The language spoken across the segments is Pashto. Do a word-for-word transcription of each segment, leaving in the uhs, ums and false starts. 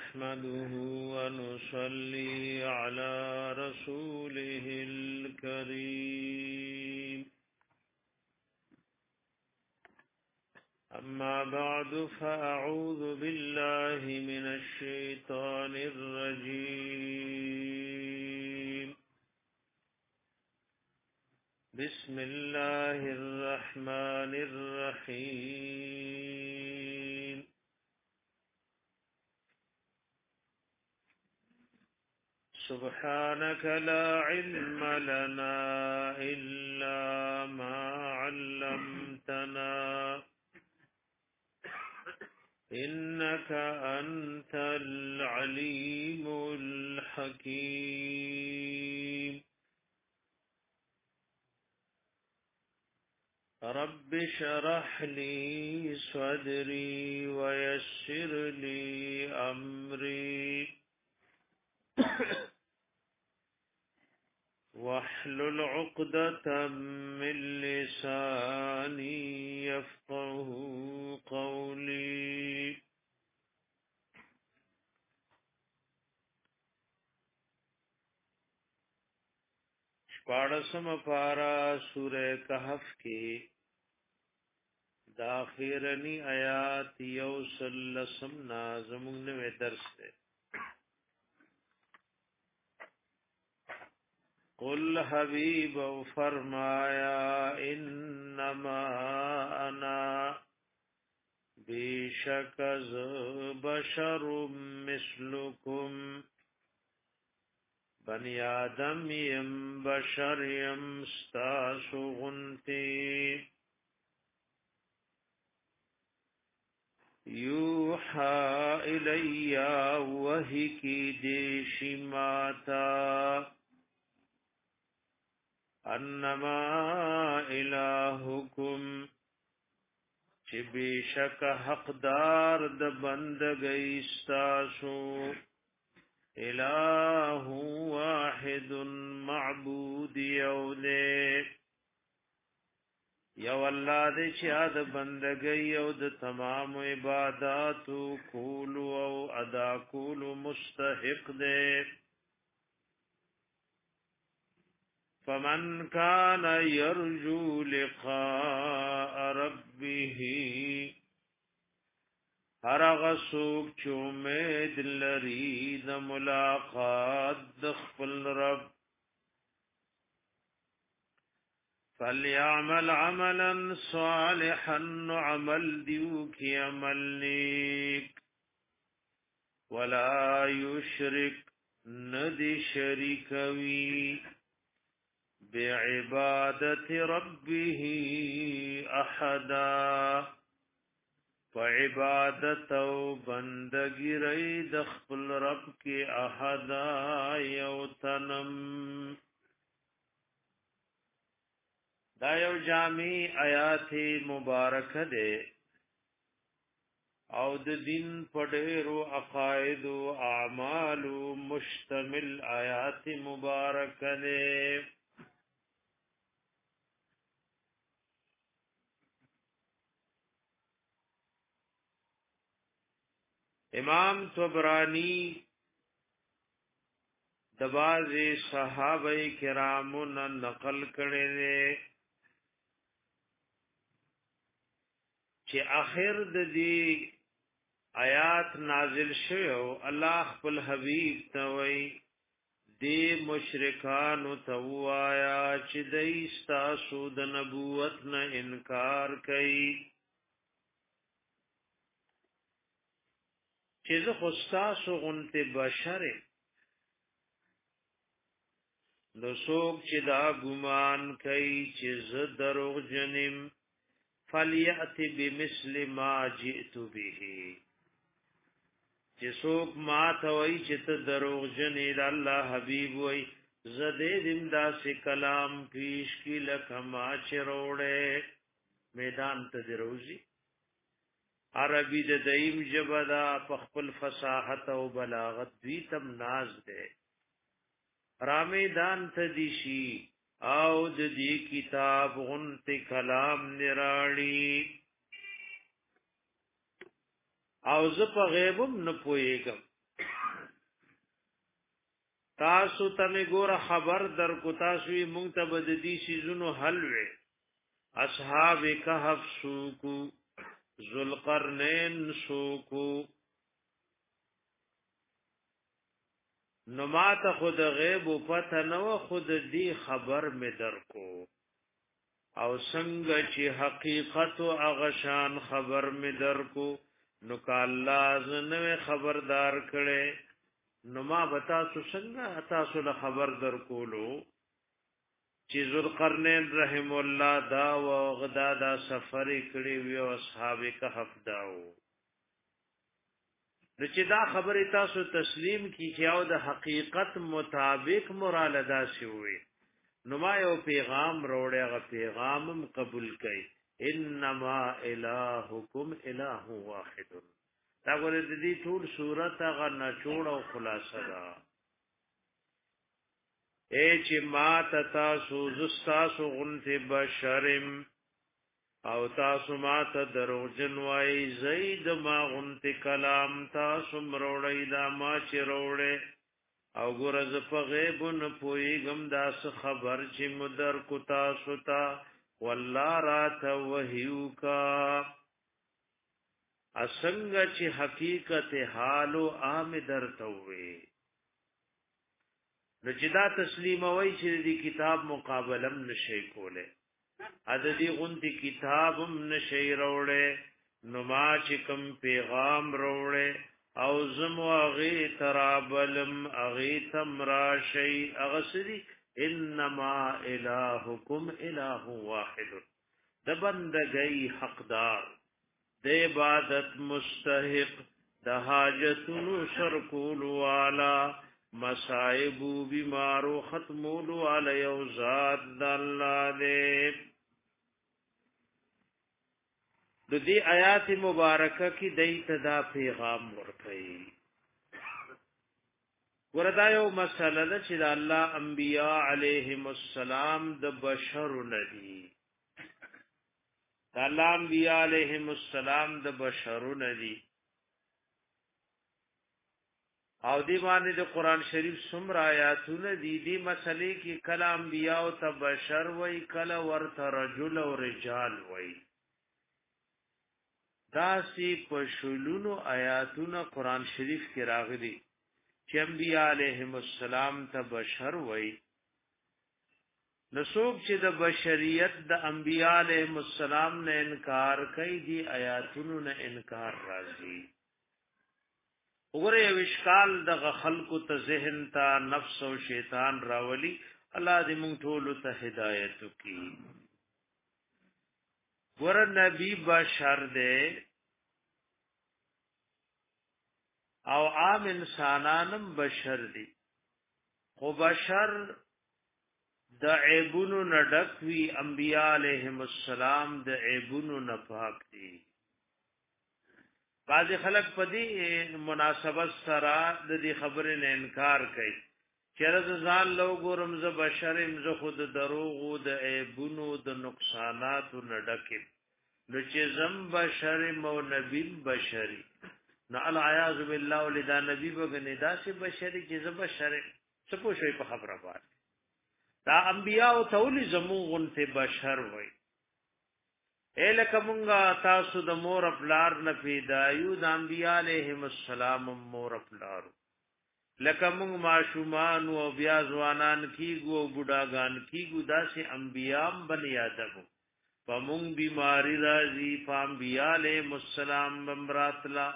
نحمده ونصلي على رسوله الكريم أما بعد فأعوذ بالله من الشيطان الرجيم بسم الله الرحمن الرحيم سبحانك لا علم لنا إلا ما علمتنا إنك أنت العليم الحكيم رب اشرح لي صدري ويسر لي أمري واحلل عقدة من لساني يفقه قولي شپاڑسم پارا سورہ کہف کی داخرنی آیات یوسلسم نازمون میں درس ہے قل حبیب فرمایا انما انا بیشک از بشر مثلکم بنی آدم یم بشر یم ستاسو غنتی یوحا الی وحی کی دیشی ماتا انما الہکم چی بیشک حقدار د بندگی استاسو الہ واحد معبود یولے یو اللہ دے چی آد بندگی یو د تمام عباداتو کولو او ادا کولو مستحق دے فمن كان يرجو لقاء ربه هر غسوک چو امید لري د ملاقات د خپل رب فليعمل عملا صالحا عمل دیو کی عمل نیک ولا يشرك ندی شریکوی بعبادت ربه احدا فعبادت و بندگی رئی دخل رب کی احدا یوتنم دا یو جامع آیات مبارک دے او د دین پډیرو عقاید و اعمال مشتمل آیات مبارک دے امام طبرانی دباز صحابہ کراموں نے نقل کړي دي چې اخر د دې آیات نازل شوه الله خپل حبیب ته وی دی مشرکان توایا چې دای ستاسو د نبوت نه انکار کوي چې زه خو ستاسو غنته بشر نو څوک چې دا ګمان کوي چې زه دروغ جنم فلیأتی بمثل ما جئت به چې څوک ما ته وایي چې ته دروغ جنې د الله حبیب وایي زه دې دم داسې کلام پیش کی لکه ما چې روړې میدان ته دروزی عربی د دیم جبدا په خپل فصاحت او بلاغت دوی تم ناز ده رامیدان ته دیشی او د دې کتاب غنت کلام نراړي او زه په غیبم نه پويګم تاسو ته ګوره خبر در کو تاسو یې مونږ ته بد دي سيزونو حل وې اصحاب کهف سوکو ذوالقرنین سوکو نو ما ته خود غیب او پته نو خود دی خبر می درکو او څنګه چې حقیقت او اغشان خبر می درکو نو کاله زنه خبردار کړي نو ما بتا سو څنګه تاسو له خبر درکولو چې ذوالقرنین رحم الله دا او غدا دا سفر کړي وی او اصحاب کهف داو د چې دا خبره تاسو تسلیم کی چې او د حقیقت مطابق مراده شي وي نو ما یو پیغام وروړی غو پیغامم قبول کړي انما الہکم الہ واحد دا ګورې د دې ټول صورت هغه نچوړ او خلاصه ده اے چې ما تاسو زستاسو غنته بشرم او تاسو ما ته دروغجن وای زید ما غنت کلام تاسو مروړی دا ما چې روړې او ګورز په غیب نه پویګم داس خبر چې مدر کو تاسو ته والله رات وحیو کا اسنګ چې حقیقت حال او عام درته وي نو چې دا تسلیم وای چې دی کتاب مقابلم نشي کوله عددی غنتی کتابم نشی روڑے نما چکم پیغام روڑے او زمو اغی ترابلم اغی تمراشی اغسری انما الہکم الہ واحد د بندگی حقدار د عبادت مستحق د حاجتونو سرکولو والا مصائبو بیمارو ختمولو علی او ذات د الله دې د دې آیات مبارکه کې دایته دا پیغام ورکړي وردا یو مسله ده چې د الله انبیاء علیهم السلام د بشر ندي د الله انبیاء علیهم السلام د بشر ندي او دی باندې د قران شریف څومره آیاتونه دي دې مسلې کې کلام انبیاء او ته بشر وای کله ورته رجل او رجال وای داسی پشلونو آیاتونه قران شریف کې راغلي چې انبیاء علیهم السلام ته بشر وای نسوب چې د بشریت د انبیاء علیهم السلام نه انکار کوي دي آیاتونو نه انکار راځي وګوره یو اشکال د خلقو ته ذهن ته نفس او شیطان راولي الله دې مونږ ټول ته هدایت وکړي ور نبی بشر دے او عام انسانانم بشر دی خو بشر د عیبونو نډک وی انبیاء علیهم السلام د عیبونو نه پاک دي بعض خلک په دې مناسبت سره د دې خبرې نه انکار کوي چیرې ځان لو ګورم ز بشرم ز خود دروغ او د عیبونو د نقصانات نډکې نو چې زم بشرم او نبی بشری نو العیاذ بالله ولدا نبی وګنه داسې بشری چې ز بشر څه پوښي په خبره باندې دا انبیاء او تولی زموږ ته بشر وای الکه مونږه تاسو د مور خپلار نه پیدا یو د انبیاء علیهم السلام مور خپلارو لکه مونږ معشومان او بیا ځوانان کیګو او بډاګان کیګو داسې انبیام بن یادو په مونږ بیماری راځي په انبیاء علیهم السلام بمراتلا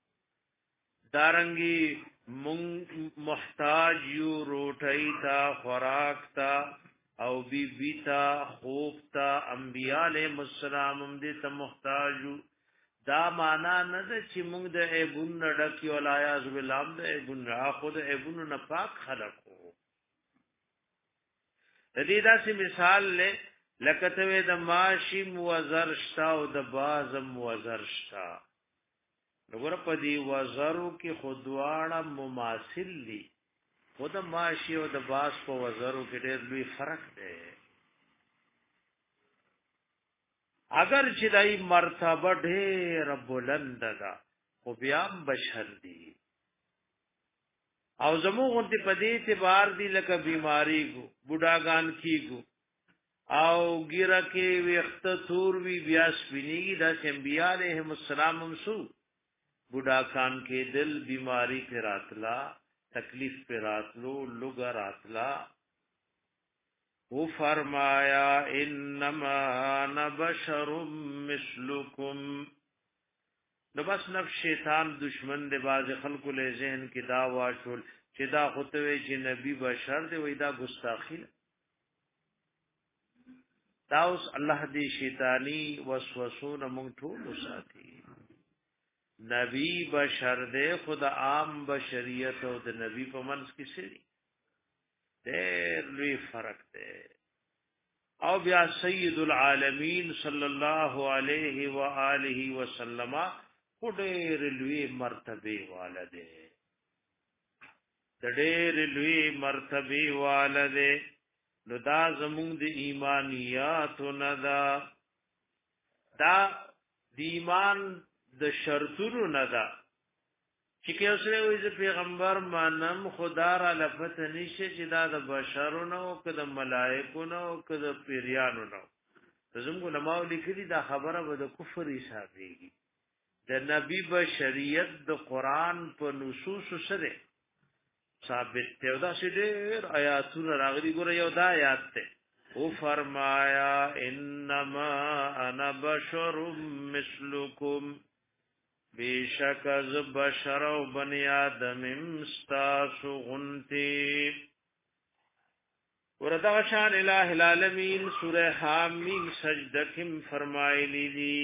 دارنګي مونږ محتاج یو روټی تا خوراک تا او بی بی تا خوب تا انبیاء علیهم السلام هم دې ته محتاج دا معنا نه ده چې موږ د ایبون نډکی ولایاذ بالله د ایبون را خود ایبون نه پاک خلقو د دې داسې مثال له لکه ته د ماشی موزر شتا او د باز موزر شتا وګوره په دې وزرو کې خودواړه مماثل دي خود ماشی او د باز په وزرو کې ډېر لوی فرق دی اگر چې دای مرتبه ډېر بلند ده خو بیا بشر دي او زمو غنتی پدې اعتبار دی لکه بیماری کو بوډاګان کیګو او ګیره کې وخت تور وی بیا سپینیږي د انبیاء علیهم السلام همسو بوډا کان کې دل بیماری پر راتلا تکلیف پر راتلو لوګا راتلا وہ فرمایا انما انا بشر مثلکم نو بس نفس شیطان دشمن دی باز خلق له ذهن کې دا واشول چې دا خطوه چې نبی بشر دی وې دا ګستاخی دا اوس الله دې شیطانی وسوسون مونږ ټول ساتي نبی بشر دې خدا عام بشریت او د نبی په منځ کې سړي ډېر لوی فرق دی او بیا سید العالمین صلی الله علیه و آله وسلم ډېر لوی مرتبه والده ډېر لوی مرتبه والده نو دا زمون د ایمانیات ندا دا د ایمان د شرطونو ندا چې کې اوسه وي چې پیغمبر مانم خدا را لفت نشه چې دا د بشرونو او د ملائکونو او د پیریانو نو زموږ علماء لیکلي دا خبره به د کفر حسابيږي د نبی بشریت د قران په نصوص سره ثابت ته دا شډیر آیاتونه راغلي ګور یو دا آیات ته او فرمایا انما انا بشر مثلکم بیشک از بشر و بنی آدم مستاسو غنتی وردا شان الہ العالمین سورہ حامیم سجدہ کم فرمائلی دی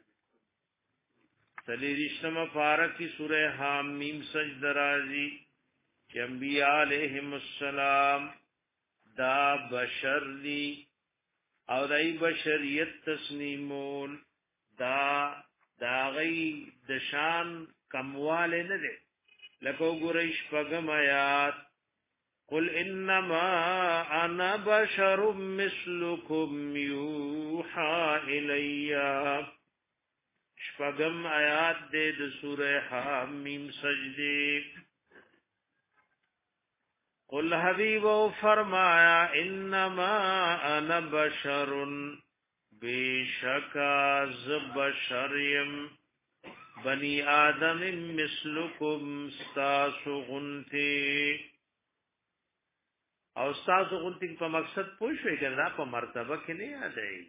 سلیرشتم پارکی سورہ حامیم سجدہ رازی کہ انبیاء علیہم السلام دا بشر دی او دای بشریت تسلیمون دا دا غی دشان کموال نه ده لکه ګریش پغم آیات قل انما انا بشر مثلکم یوحى الی شپغم آیات دے د سورہ حامیم سجدے قل حبیب فرمایا انما انا بشر بیشکا ز بشریم بنی آدم مثلکم ستاسو غنتی او ستاسو غنتی په مقصد پوښوي کنه په مرتبه کې نه یادای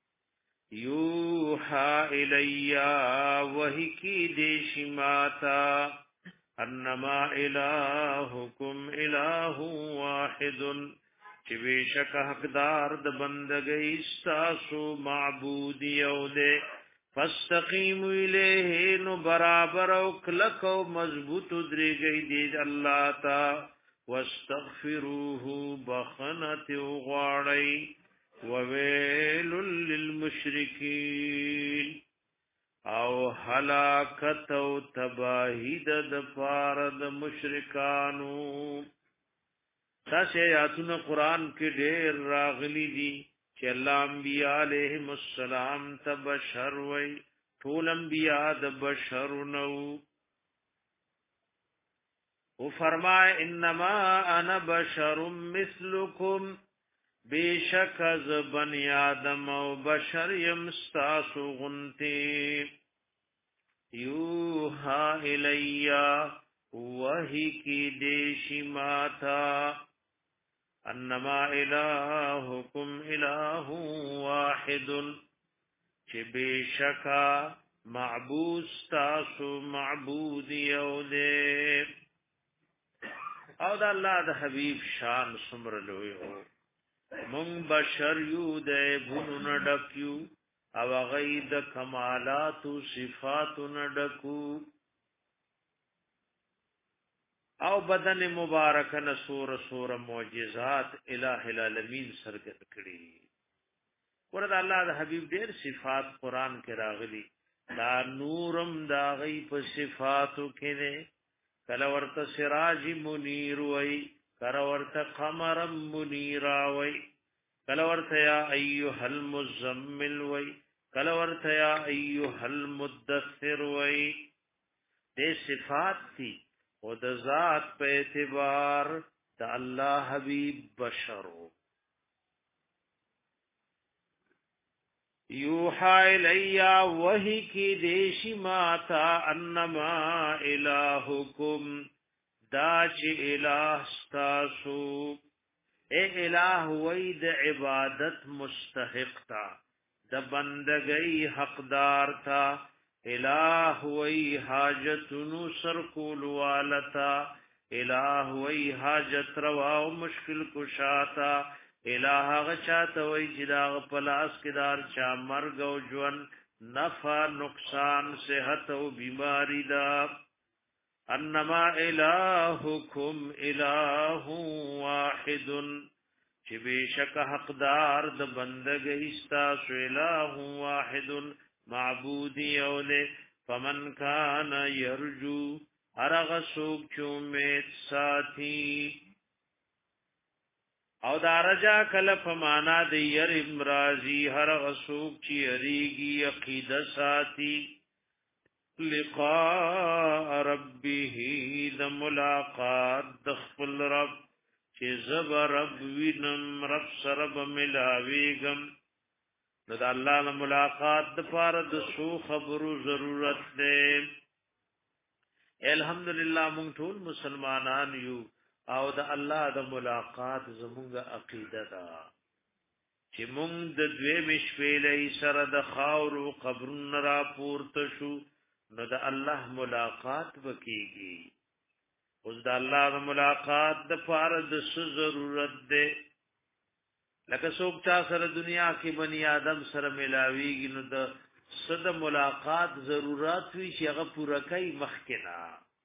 یوحا الیا وحی کی دیشی ماتا انما الہکم الہ واحد چې بیشک حقدار د بندګۍ ستاسو معبود یو دے فاستقیم الیه نو برابر او کلک او مضبوط درېږي دی الله تا واستغفروه بخنت غواړی وویل للمشرکین او هلاکت او تباہی د پاره د مشرکانو تاسو آیاتونه قران کې ډېر راغلي دي چې الله انبیاء علیهم السلام تبشر وای ټول انبیاء د بشر نو او فرمای انما انا بشر مثلکم بیشک از بنی آدم او بشر یم ستاسو غنتی یوحا الیا وحی کی دیشی ماتا انما الہکم الہ واحد چه بیشکا معبود ستاسو معبود یو دے او دا اللہ دا حبیب شان سمر لوی ہو من بشر یو دے بھنو نڈکیو او غید کمالات و صفات نڈکو او بدن مبارک نسور سور معجزات الہ العالمین سرګت کړي ورته الله د حبیب ډېر صفات قران کې راغلي دا نورم دا غي په صفاتو کې نه کله ورته سراج منیر وای کله ورته قمر منیر وای کله ورته یا ایها المزمل وای کله ورته یا ایها المدثر وای دې صفات دي او د ذات په اعتبار د الله حبیب بشرو یوحا الیا وحی کی دیشی ماتا انما الہکم دا چی الہ ستاسو اے الہ وید عبادت مستحق تا د بندگی حقدار تا الہ وی حاجتنو سر کول والتا الہ وی حاجت روا و مشکل کشاتا الہ غچاتا وی جداغ پلاس کدار چا مرگ و جون نفع نقصان صحت و بیماری دا انما الہکم الہ واحد چی بیشک حقدار د بندگی استاسو الہ واحد معبودی اوله فمن کان یرجو ارغ سوک چومید ساتھی او دارجا کلف مانا دی یر امرازی ارغ سوک چی اریگی عقید ساتھی لقاء ربه د ملاقات دخل رب چی زب رب وینم رب سرب ملاویگم نو د الله د ملاقات د پاره د سو خبرو ضرورت ده الحمدلله مونږ ټول مسلمانان یو او د الله د ملاقات زمونږ عقیده ده چې مونږ د دوی مشویلې سره د خاور او قبرن را پورته شو نو د الله ملاقات وکيږي اوس د الله د ملاقات د پاره د سو ضرورت ده لکه څوک چا سره دنیا کې بنی آدم سره ملاویږي نو د صد ملاقات ضرورت وی چې هغه پوره کوي مخکنا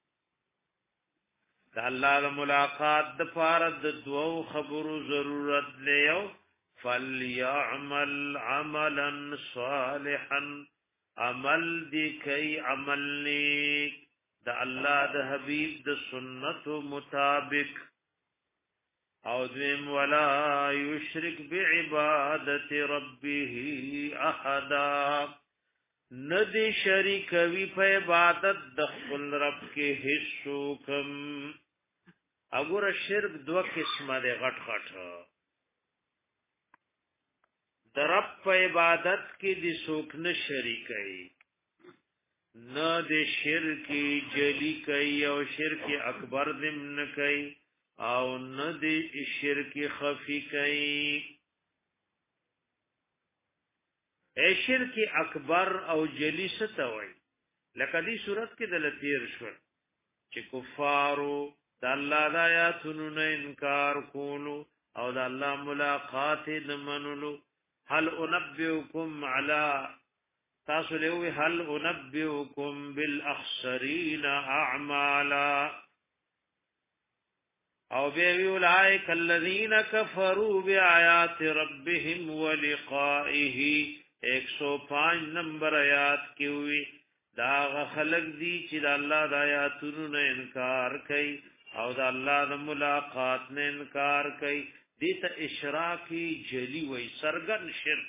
د الله د ملاقات د پاره د دوو خبرو ضرورت لیو فليعمل عملا صالحا عمل دی کوي عمل نیک د الله د حبیب د سنت مطابق او دویم ولا یشرک بعبادت ربه احدا ندی شریک وی په عبادت د خپل رب کې هیڅوکم اګور شرک دو قسمه ده غټ غټ د رب په عبادت کې د څوک نه شریکي نه د شرک جلی کوي او شرک اکبر دم نه کوي او ندی شرک خفی کئی اے شرک اکبر او جلی ستوئی لکه دی صورت کې دل تیر شو چې کفارو د الله د آیاتونو نه انکار کولو او د الله ملاقات د منلو هل انبئکم علی تاسو له هل انبئکم بالاخسرین اعمالا او بیوی اولائک الذین کفروا بآیات ربهم ولقائه ایک سو پانچ نمبر آیات کی ہوئی دا خلق دی چې د الله د آیاتونو نه انکار کوي او د الله د ملاقات نه انکار کوي دې ته اشراکی جلی وای سرګن شرک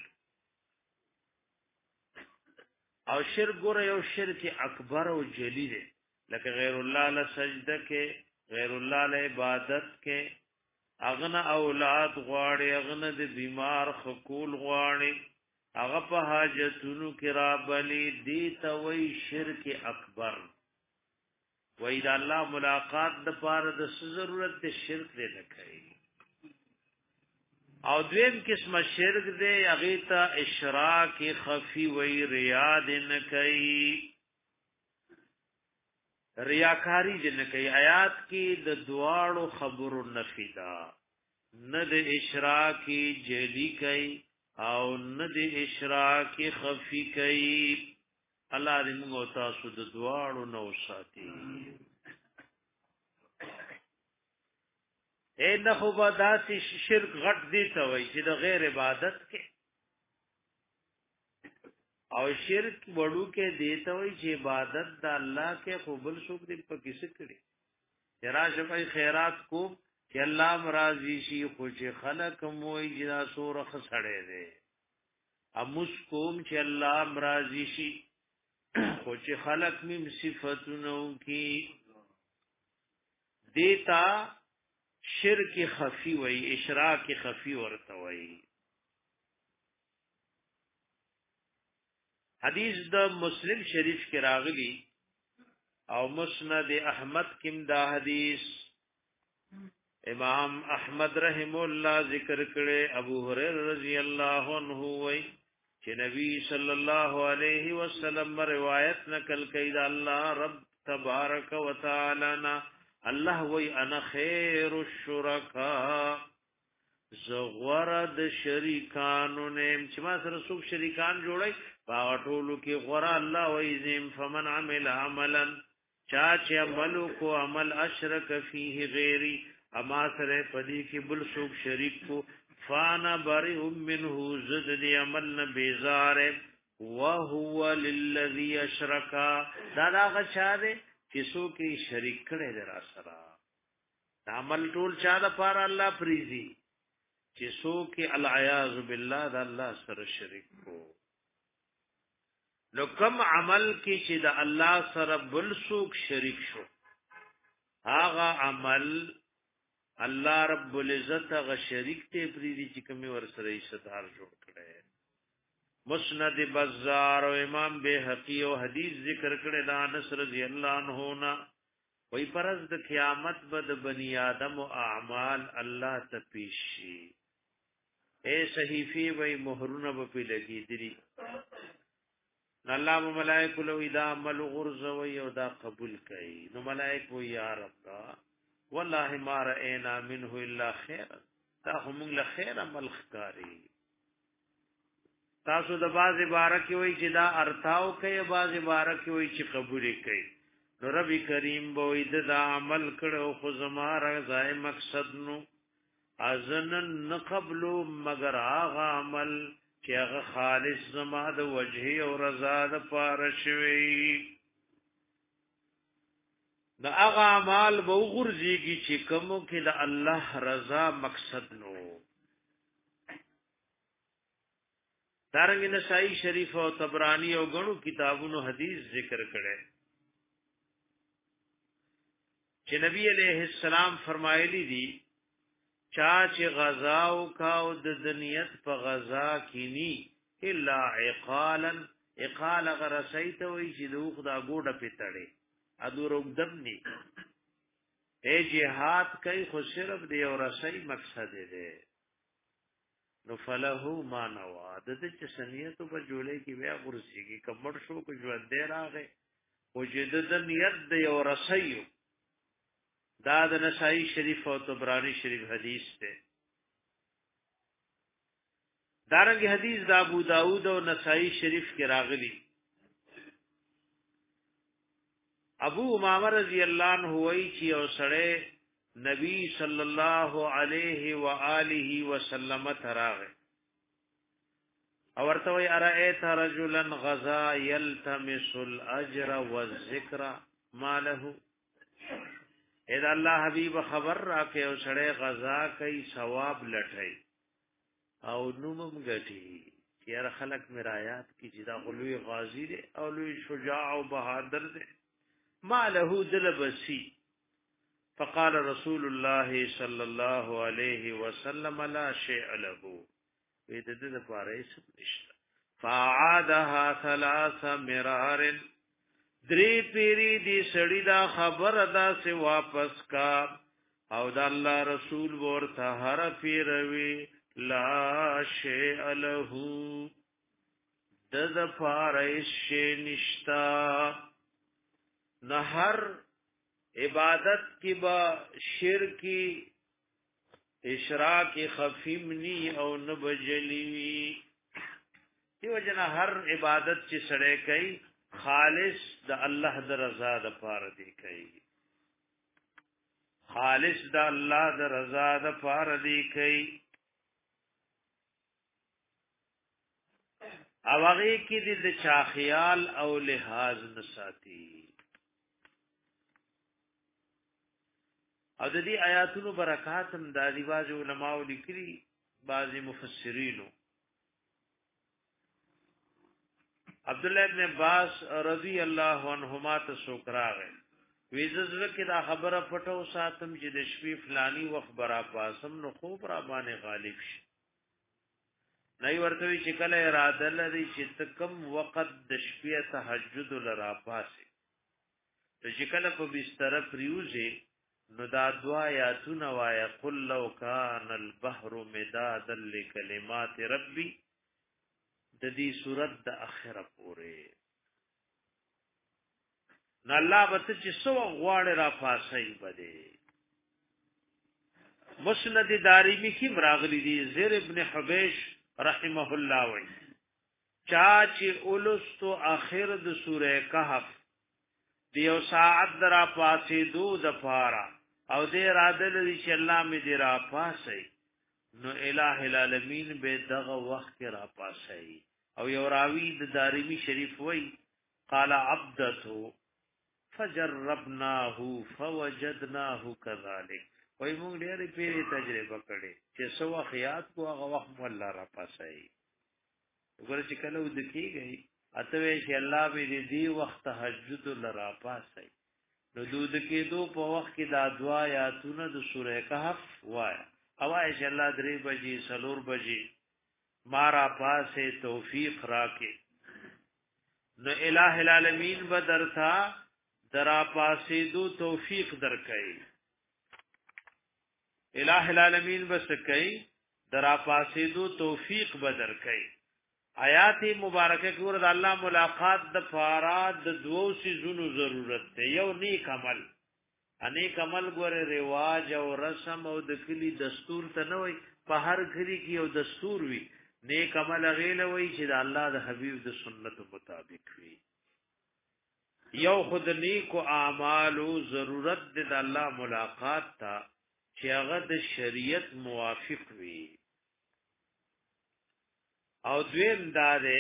او شرک ګره یو شرک اکبر او جلی دی لکه غیر الله له سجده کې غیر الله له عبادت کې اغنه اولاد غواړي اغنه د بیمار خقول غواړي هغه په حاجتونو کې را بلی دی ته وای شرک اکبر وای د الله ملاقات د پاره د ضرورت د شرک دی نه کوي او دویم قسم شرک دی هغه ته اشراک خفی وای ریا نه کوي ریاکاری جن کوي آیات کې د دواړو خبرو نفی دا نه د اشراکی جلی کوي او نه د اشراکی خفی کوي الله دې موږ تاسو د دواړو نو ساتي اے نه خو بداسي شرک غټ دي ته وای چې د غیر عبادت کې او شرک وړو کې دیتا وي چې عبادت د الله کې قبول شوک دې په کیسه کړي جرا شپای خیرات کو چې الله مرضی شي خو چې خلق موي جدا سور خسړې دي امس کوم چې الله مرضی شي خو چې خلق مم صفاتونو کې دیتا شرک خفی وی اشراک خفی ورته وی حدیث د مسلم شریف کې راغلی او مسند احمد کیم دا حدیث امام احمد رحم الله ذکر کړي ابو هريره رضی الله عنه وی چې نبی صلی الله علیه وسلم روایت نقل کړي دا الله رب تبارک وتعالى نا الله وی انا خیر الشرکاء زغورد شریکانو نیم چې ما سره څوک شریکان جوړي باټولو کې غورا الله وی زم فمن عمل عملا چا چې عملو کو عمل اشرک فیه غیری اما سره پدی کې بل څوک شریک کو فانا بری منه زد دی عمل نه بیزار وهو للذي اشرک دا دا غچا دے چې څوک شریک کړي در سره عمل ټول چا د پاره الله پریزي چې څوک العیاذ بالله د الله سره شریک کو نو کم عمل کی چې د الله سره بل څوک شریک شو هاغه عمل الله رب العزت غ شریک ته پریدي چې کوم ور سره ایستار جوړ کړي مسند بزار او امام بهقی او حدیث ذکر کړي د انس رضی الله عنه نا وای پرز د قیامت بد بنی آدم او اعمال الله ته پیشي اے صحیفه وای مہرونه په لګی دي الله ملائکه لو اذا عمل غرز وی او دا قبول کړي نو ملائکه وی یا رب والله ما رأينا منه الا خير تا هم له خیر عمل خکاری تاسو د باز عبارت وی چې دا ارتاو کوي باز عبارت وی چې قبول کوي نو رب کریم به دا عمل کړو خو زما رضای مقصد نو ازن نه قبلو مگر هغه عمل چې هغه خالص زما د وجه او رضا د پاره شوی دا هغه اعمال به وګرځيږي چې کومو کې د الله رضا مقصد نو دارنګ نسائی شریف او طبرانی او غنو کتابونو حدیث ذکر کړي چې نبی علیہ السلام فرمایلی دي چا چې غزا او کاو د دنیت په غزا کینی الا عقالا عقال غرسیت وی چې دوخ دا ګوډه پټړي ادو رغدم ني اے جهاد کوي خو صرف دی او رسای مقصد دی نو فله ما نوا د دې چې سنیت په جوړې کې بیا ورسیږي کمر شو کو ژوند دی راغې او چې د نیت دی او رسایو دا د نسائی شریف او طبرانی شریف حدیث ته دارنګ حدیث د ابو داود او نسائی شریف کې راغلی ابو امامه رضی الله عنه وی چې او سړی نبی صلی الله علیه و آله وسلم تراغه او ورته وی ارایت رجلا غزا یلتمس الاجر والذکر ما له اذا الله حبیب خبر راکې او سړی غزا کوي ثواب لټای او نومم غټي یاره خلق مرایات کی چې دا لوی غازی دی او لوی شجاع او بہادر دی ما له دلبسی فقال رسول الله صلى الله عليه وسلم لا شيء له وې د دې لپاره هیڅ نشته فعادها ثلاث مرار دری پیری دی سړی دا خبر ادا سے واپس کا او د الله رسول ورته هر پیروي لا شيء له د د فارش نشتا نهر عبادت کی با شرکی اشراک خفیمنی او نبجلی دیو جنا هر عبادت چې سړی کوي خالص د الله د رضا د پاره دی کوي خالص د الله د رضا د پاره دی کوي او هغه کې د چا خیال او لحاظ نساتی او د دې آیاتونو برکات هم د دیواز علماء لیکلي بعضی مفسرینو عبد الله ابن عباس رضی الله عنهما ته سوکراغه ویززله کې دا خبره پټو ساتم چې د شپې فلانی وخت برا پاسم نو خوب را باندې غالب شي نه ورته چې کله اراده لري چې تکم وخت د شپې تهجد لرا پاسي چې کله په بستر پریوزي نو دا دعا یا تنوایا قل لو کان البحر مدادا لکلمات ربي د دې صورت د اخره پورې نه الله بت چې سو غواړي را پاسي بده مسند دارمی کی مراغلی دی زیر ابن حبیش رحمه الله وی چا چې اولستو اخر د سوره کهف دیو ساعت درا پاسې دو د پارا او دې اراده لري چې الله می دې را پاسي نو الٰه العالمین به دغه وخت کې را پاسي او یو راوی د دارمی شریف وی قال عبدته فجربناه فوجدناه كذلك وای موږ ډېرې پیری تجربه کړې چې سو خیات کو هغه وخت الله را پاسي وګوره چې کله ود کیږي اته وی چې الله به دې وخت تهجد لرا پاسي نو دود کې دو په وخت کې دا دعا یا تونه د سوره کهف وایا اوای چې الله درې بجې سلور بجې مارا پاسه توفیق راکې نو الٰه العالمین بدرتا درا پاسه دو توفیق درکې الٰه العالمین بس کوي درا پاسه دو توفیق بدر کوي آیات مبارکه کې ور الله ملاقات د فاراد د دوو سيزونو ضرورت دی یو نیک عمل انیک عمل ګوره رواج او رسم او د کلی دستور ته نه وي په هر کلی کې یو دستور وي نیک عمل غیله وي چې د الله د حبیب د سنت مطابق وي یو خود نیک او اعمال ضرورت د الله ملاقات ته چې هغه د شریعت موافق وي او دویم داره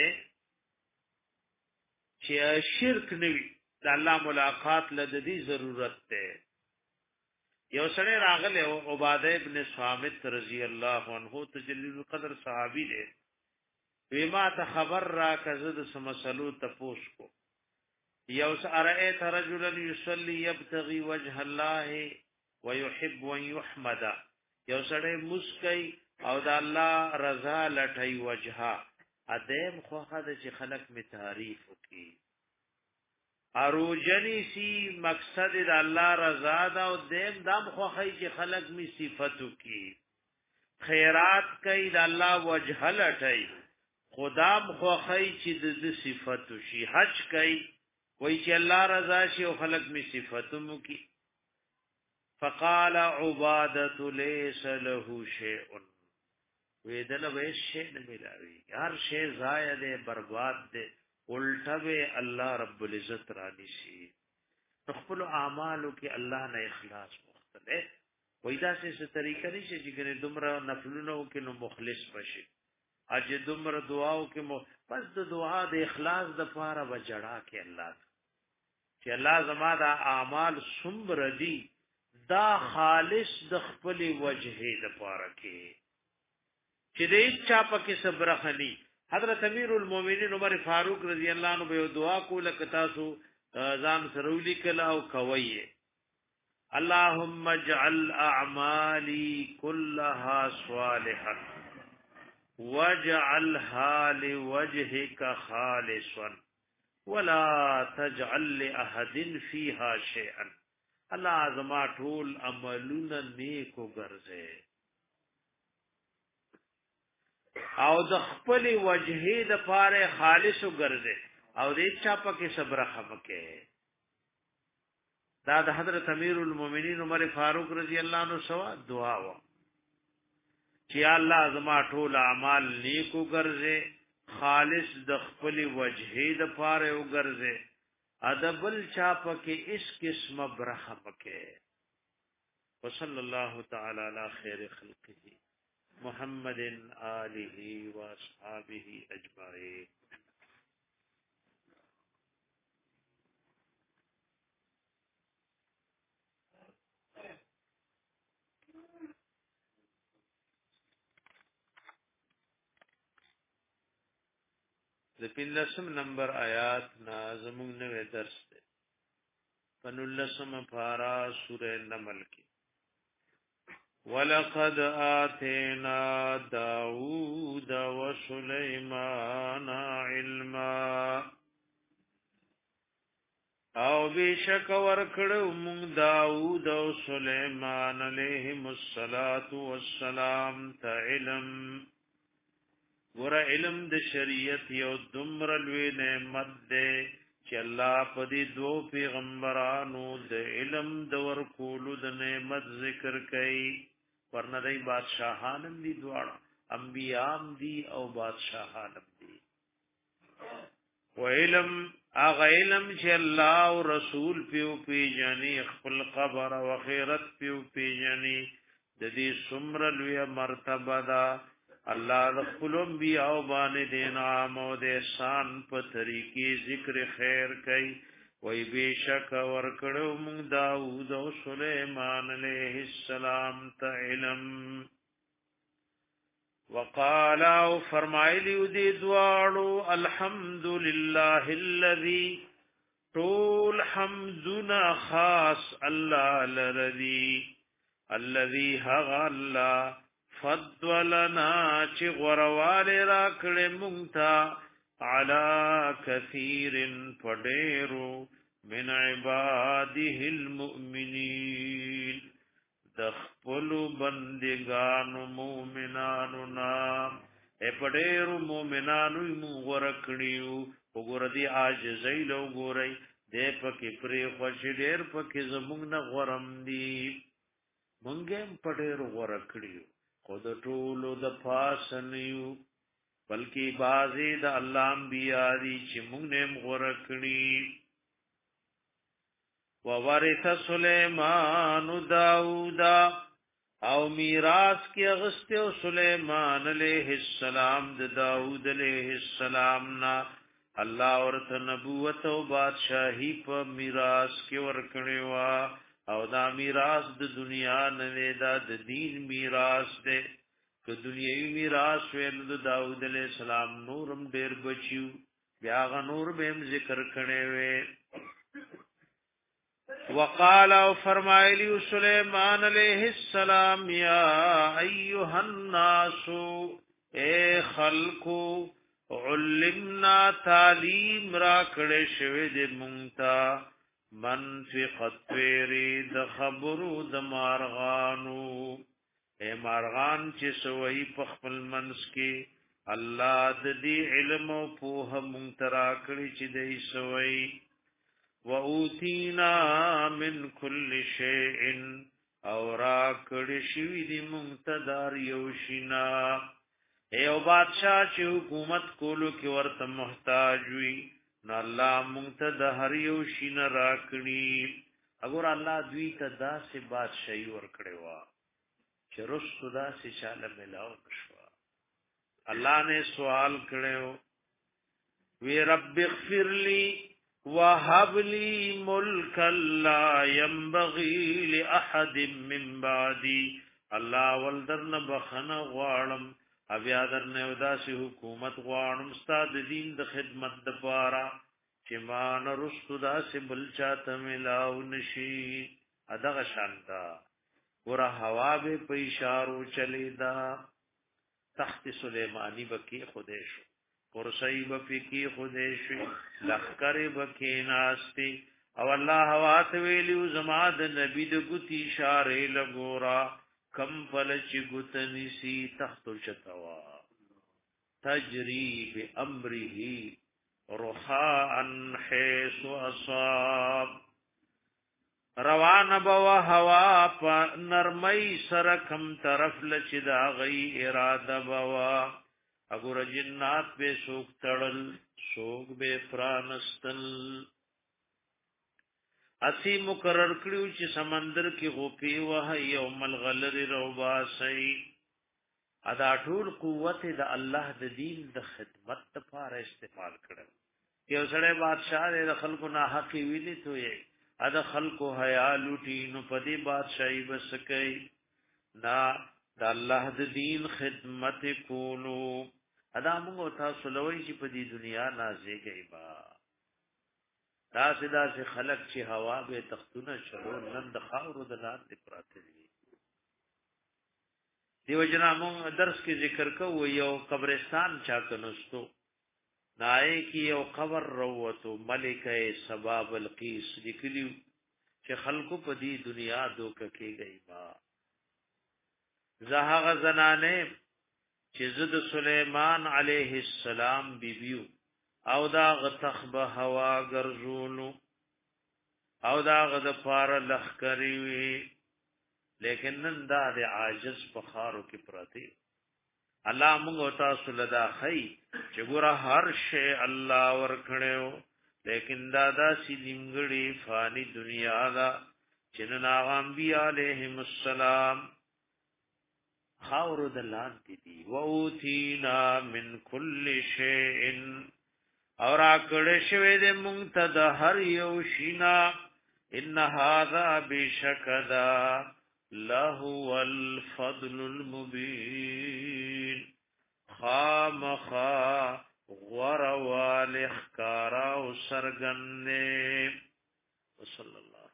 چې شرک نوي د الله ملاقات لدی ضرورت ده یو سره راغله عباده ابن صامت رضی الله عنه تجلیل القدر صحابي دی ویما ته خبر را کزد سمسلو تپوس کو یو سره رجلا یصلی یبتغي وجه الله ويحب ان يحمد یو سره مسکی او د الله رضا لټي وجها ادم خوخه د چې خلق می تعریف وکي اروجنی سی مقصد د الله رضا دا او دیم دم خوخه چې خلق می صفات وکي خیرات کوي د الله وجه لټي خدام خوخه چې د صفات شي حج کوي وای چې الله رضا شي او خلق می صفاتم وکي فقال عباده ليس له شيء ویدل به شی نه ملاوي هر شی ضایع دی برباد دی الټه به الله رب العزت را نشي خپل اعمالو کې الله نه اخلاص مختلف وېدا څه طریقه نشي چې ګنې دومره نفلونو کې نو مخلص بشي اج دومره دعاو کې مو پس د دعا د اخلاص د پاره بچړه کې الله چې الله زما د اعمال صبر دي دا خالص د خپل وجهه د پاره کې چې دې چا پکې صبر خني حضرت امیر المؤمنین عمر فاروق رضی الله عنه به دعا کوله کتا سو ځان سرولی کلا او کوي اللهم اجعل اعمالي كلها صالحا واجعلها لوجهك خالصا ولا تجعل لاحد فيها شيئا الله ازما ټول عملونه نیکو ګرځي او د خپل وجهه د پاره خالص وګرځي او دې چا پکې صبر خمکه دا د حضرت امیر المؤمنین عمر فاروق رضی الله عنه سوا دعا و چې الله زما ټول اعمال نیک وګرځي خالص د خپل وجهه د پاره وګرځي ادبل چا پکې اس قسم برخمکه وصلی الله تعالی علی خیر خلقه محمد آله و اصحابه اجمعین د پنځم نمبر آیات نازمون نوې درس ده فنلسم پارا سورہ نمل کی وَلَقَدْ آتَيْنَا دَاوُودَ وَسُلَيْمَانَ عِلْمًا او بیشک ورکړو مونږ داوود او سليمان علیهم الصلاۃ والسلام ته علم ور علم د شریعت یو دمر لوی نعمت ده چې الله په دې دوه پیغمبرانو د علم د ورکولو د نعمت ذکر کړي ورنه دای بادشاہانم دي دواړه انبیام دي او بادشاہانم دي و علم اغه علم چې الله او رسول پیو پیجنې خپل قبر او خیرت پیو پیجنې د دې څومره لوی مرتبه ده الله د خپل انبیاء باندې د انعام او د احسان په طریقې ذکر خیر کوي وای بیشک ورکړو موږ داوود او سليمان علیه السلام ته علم وقال او فرمایلی دی دوالو الحمدلله الذي طول حمدنا خاص الله لرضی الذي هغ الله فضلنا چې غروال را کړې مونږ ته على كثير فديرو من عباده المؤمنين دخپل بندگانو مومنانو نام اے پډېرو مومنانو مو ورکړیو وګور دي عاجزۍ لو ګورئ دې پکې پرې خوش ډېر پکې زمونږ نه غرم دي مونږه پډېرو ورکړیو خود ټولو د پاسنیو بلکې بازي د الله انبیاء دي چې مونږ نه ورکړي وورث سليمان داوود او میراث کې اغسطه سليمان عليه السلام د داوود عليه السلام نا الله ورته نبوت او بادشاہي په میراث کې ورکړي وا او دا میراث د دنیا نه دا د دین میراث ده که دنیوي میراث ویل د داوود عليه السلام نورم ډېر بچیو بیا غ نور به ذکر کړي وي وقال او فرمایلی سليمان عليه السلام یا ایها الناس اے خلقو علمنا تعلیم را کړه شوی د مونتا منفقت پیری د خبرو د مارغانو اے مارغان چې سوئی په خپل منس کې الله د دې علم او په مونترا کړی چې دې سوئی وَأُوتِينَا مِنْ كُلِّ شَيْءٍ او را کړي شوی دی مقتدر یوشینا اے او بادشاہ چې حکومت کولو کې ورته محتاج وي نو الله مقتدر یوشینا را کړي اگر الله دوی ته داسې بادشاہي ور کړی وا چې رسو داسې شاله ملاو نشوا الله نے سوال کړو وی رب اغفر لي وهب لي ملكا لا ينبغي لاحد من بعدي الله ولدرن بخنه غواړم بیا درنه وداسي حکومت غواړم استاد دین د خدمت د پاره چې مان رسو داسې بل چاته ملاو نشي ادغه شانتا ور هوا به په اشارو چلیدا تخت سليماني بکی خودش ورسای بفکی خودش لخر بکی ناستی او الله وات ویلو زما د نبی د ګتی اشاره لګورا کم فل چې ګتنی سی تخت چتوا تجری بامره رخاء حيث اصاب روان بوا هوا په نرمۍ سره کم طرف لچ دا غي اراده بوا اگر جنات به سوک تړل سوک به پرانستل اسی مقرر کړو چې سمندر کې غوپی وه یوم الغلر روباسي ادا ټول قوت د الله د دین د خدمت لپاره استعمال کړل یو سره بادشاہ د خلکو نه حق ویلې ته یې ادا خلکو حیا لوټي نو پدی بادشاہي بس کوي نا د الله د دین خدمت کولو ادا موږ تاسو لوي چې په دې دنیا نازېږي با دا سدا سے خلق چې هوا به تختونه شرو نن د خاورو د لاندې پراته دي دیو جنا مون درس کې ذکر کوو یو قبرستان چا کنوستو نای کی یو قبر روتو ملکه سبا بلقیس لیکلیو چې خلقو په دې دنیا دوک کې گئی با زهغه زنانه چې زد سليمان عليه السلام بیبیو او دا غتخبه هوا ګرځولو او دا غد فار لخکری وی لیکن نن دا د عاجز په خارو کې پراتی الله موږ تاسو لدا خی چې ګوره هر شی الله ورکړو لیکن دا دا سی نیمګړي فانی دنیا دا چې نن هغه انبیاء علیهم السلام خاور د لاندې دي ووتینا من کل شیء اور اکړه شوی د مونږ ته د هر یو شینا ان هاذا بشکدا لهو الفضل المبین خامخا غروال اخکارا و سرگنه وصل اللہ